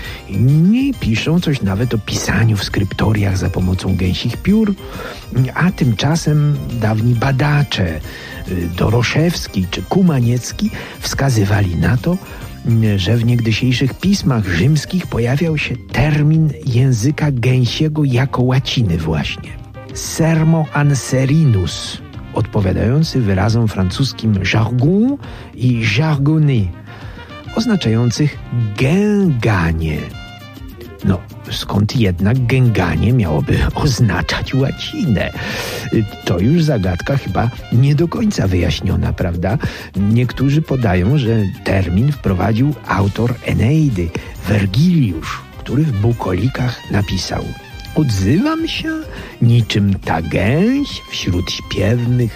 [SPEAKER 22] Inni piszą coś nawet o pisaniu w skryptoriach za pomocą gęsich piór, a tymczasem dawni badacze Doroszewski czy Kumaniecki wskazywali na to, że w niegdysiejszych pismach rzymskich pojawiał się termin języka gęsiego jako łaciny właśnie. Sermo anserinus, odpowiadający wyrazom francuskim jargon i jargonner, oznaczających gęganie. No, skąd jednak gęganie miałoby oznaczać łacinę? To już zagadka chyba nie do końca wyjaśniona, prawda? Niektórzy podają, że termin wprowadził autor Eneidy, Wergiliusz, który w bukolikach napisał: odzywam się niczym ta gęś wśród śpiewnych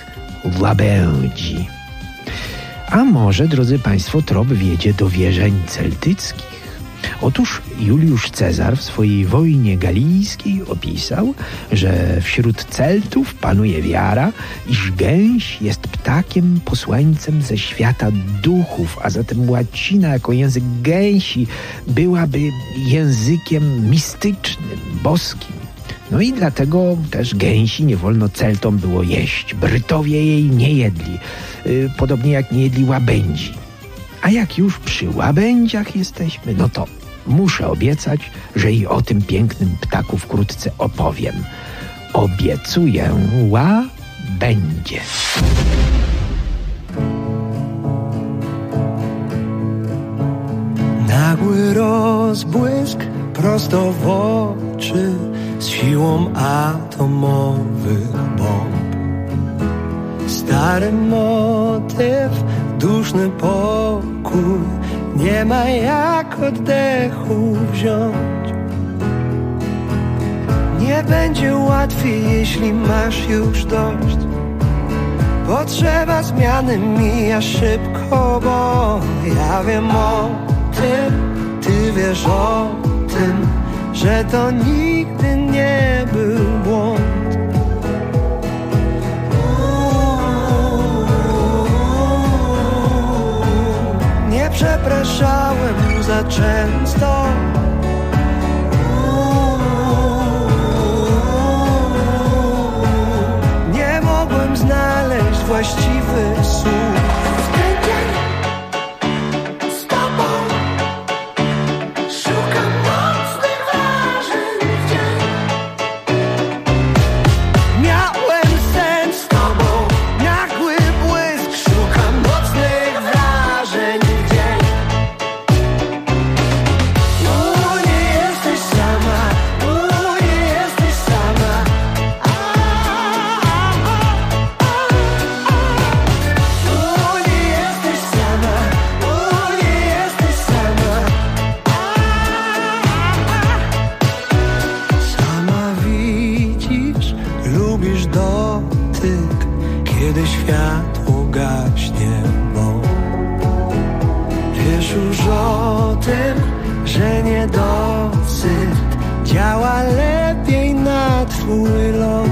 [SPEAKER 22] łabędzi. A może, drodzy Państwo, trop wiedzie do wierzeń celtyckich? Otóż Juliusz Cezar w swojej wojnie galijskiej opisał, że wśród Celtów panuje wiara, iż gęś jest ptakiem posłańcem ze świata duchów, a zatem łacina jako język gęsi byłaby językiem mistycznym, boskim. No i dlatego też gęsi nie wolno Celtom było jeść. Brytowie jej nie jedli, podobnie jak nie jedli łabędzi. A jak już przy łabędziach jesteśmy, no to muszę obiecać, że i o tym pięknym ptaku wkrótce opowiem. Obiecuję, będzie.
[SPEAKER 20] Nagły rozbłysk prosto w oczy z siłą atomowych bomb. Stary motyw, duszny pokój, nie ma jak oddechu wziąć. Nie będzie łatwiej, jeśli masz już dość. Potrzeba zmiany mija szybko, bo ja wiem o tym, ty wiesz o tym, że to nigdy nie był błąd. Nie przepraszałem za często. Nie mogłem znaleźć właściwych słów. język, kiedy światło gaśnie, bo wiesz już o tym, że niedosyt działa lepiej na twój lot.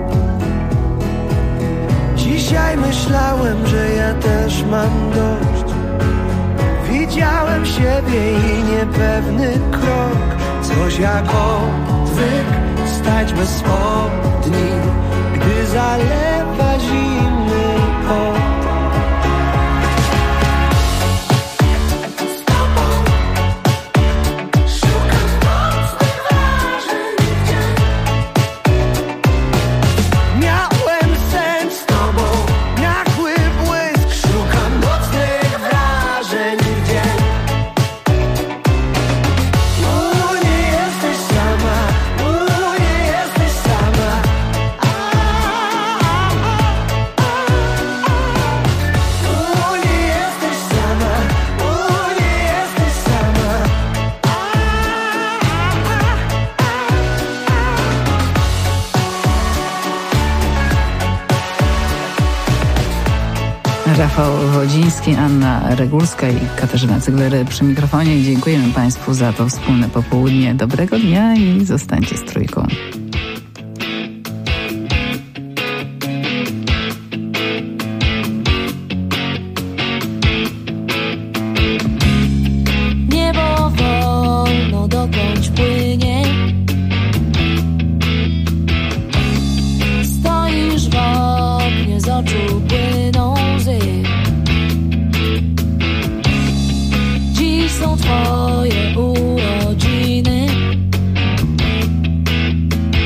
[SPEAKER 20] Dzisiaj myślałem, że ja też mam dość. Widziałem siebie i niepewny krok. Coś jak odwyk, stać bez spodni, gdy zalewa zimny pot.
[SPEAKER 4] Rafał Wodziński, Anna Regulska i Katarzyna Cyglery przy mikrofonie. Dziękujemy Państwu za to wspólne popołudnie. Dobrego dnia i zostańcie z Trójką.
[SPEAKER 14] Niebo wolno dokądś płynie. Stoisz w oknie, z oczu płyną łzy. Dziś są twoje urodziny.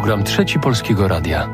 [SPEAKER 12] program Trzeci Polskiego Radia.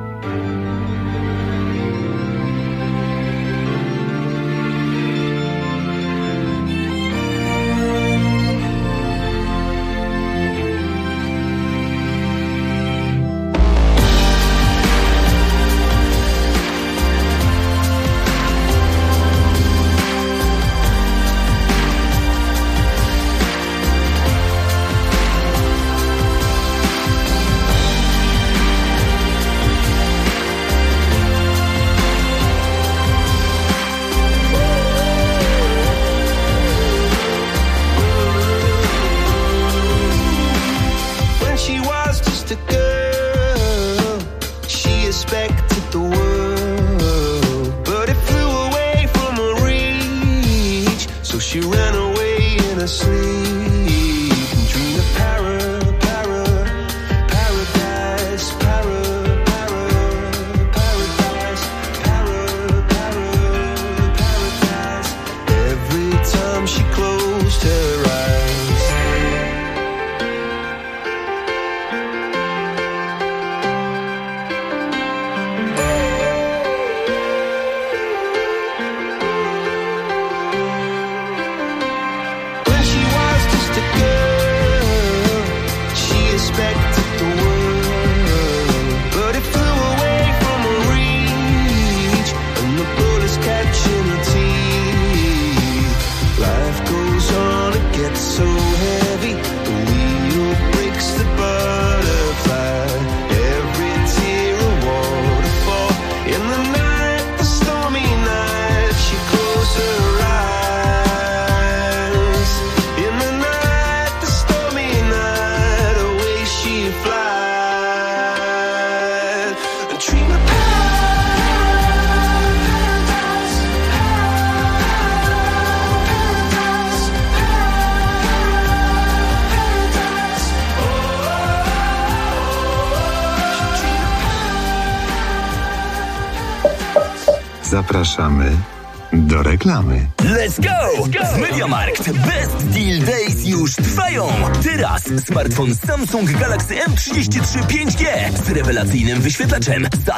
[SPEAKER 3] Zapraszamy do reklamy.
[SPEAKER 13] Let's go! W MediaMarkt Best Deal Days już trwają! Teraz smartfon Samsung Galaxy M33 5G z rewelacyjnym wyświetlaczem za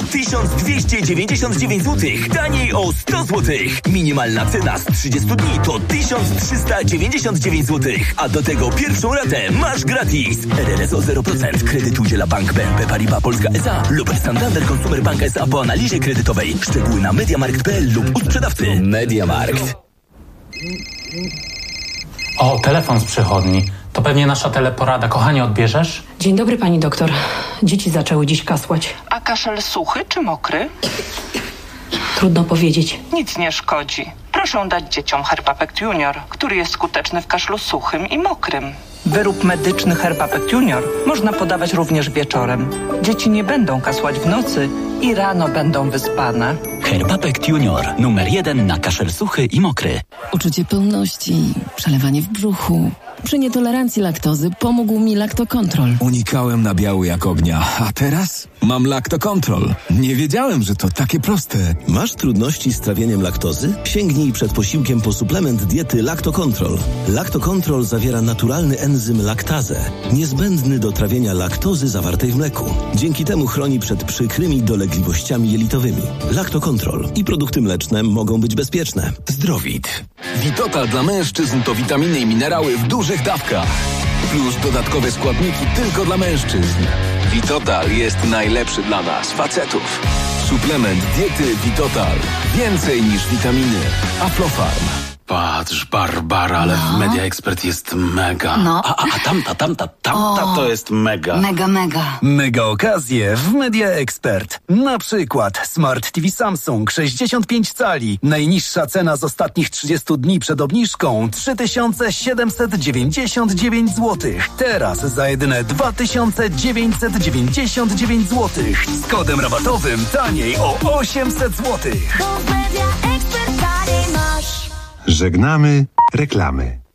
[SPEAKER 13] 1299 zł. Taniej o 100 zł. Minimalna cena z 30 dni to 1399 zł. A do tego pierwszą ratę masz gratis. RRS o 0%. Kredyt udziela Bank BNP Paribas Polska S.A. lub Santander Consumer Bank S.A. po analizie kredytowej. Szczegóły na mediamarkt.pl lub u sprzedawcy. MediaMarkt.
[SPEAKER 8] O, telefon z przychodni. To pewnie nasza teleporada. Kochanie, odbierzesz?
[SPEAKER 10] Dzień dobry, pani doktor. Dzieci zaczęły dziś kasłać.
[SPEAKER 23] A kaszel suchy czy mokry?
[SPEAKER 10] Trudno powiedzieć.
[SPEAKER 23] Nic nie szkodzi. Proszę dać dzieciom Herbapect Junior, który jest skuteczny w kaszlu suchym i mokrym. Wyrób medyczny Herbapect Junior można podawać również wieczorem. Dzieci nie będą kasłać w nocy i rano będą wyspane.
[SPEAKER 13] Herbapect Junior. Numer 1 na kaszel suchy i mokry.
[SPEAKER 24] Uczucie pełności, przelewanie w brzuchu. Przy nietolerancji laktozy pomógł mi Lactocontrol.
[SPEAKER 25] Unikałem nabiału jak ognia, a teraz mam Lactocontrol. Nie wiedziałem, że to takie proste.
[SPEAKER 26] Masz trudności z trawieniem laktozy? Sięgnij przed posiłkiem po suplement diety Lactocontrol. Lactocontrol zawiera naturalny enzym laktazę, niezbędny do trawienia laktozy zawartej w mleku. Dzięki temu chroni przed przykrymi dolegliwościami jelitowymi. Lactocontrol i produkty mleczne mogą być bezpieczne.
[SPEAKER 25] Zdrowit. Vitotal dla mężczyzn to witaminy i minerały w dużych dawkach. Plus dodatkowe składniki tylko dla mężczyzn. Vitotal jest najlepszy dla nas, facetów. Suplement diety Vitotal. Więcej niż witaminy. Aflofarm.
[SPEAKER 27] Patrz, Barbara, ale w Media Expert jest mega.
[SPEAKER 28] No.
[SPEAKER 27] A tamta to jest mega.
[SPEAKER 28] Mega.
[SPEAKER 13] Mega okazje w Media Expert. Na przykład Smart TV Samsung 65 cali. Najniższa cena z ostatnich 30 dni przed obniżką 3799 zł. Teraz za jedyne 2999 zł. Z kodem rabatowym taniej o 800 zł.
[SPEAKER 3] Żegnamy reklamy.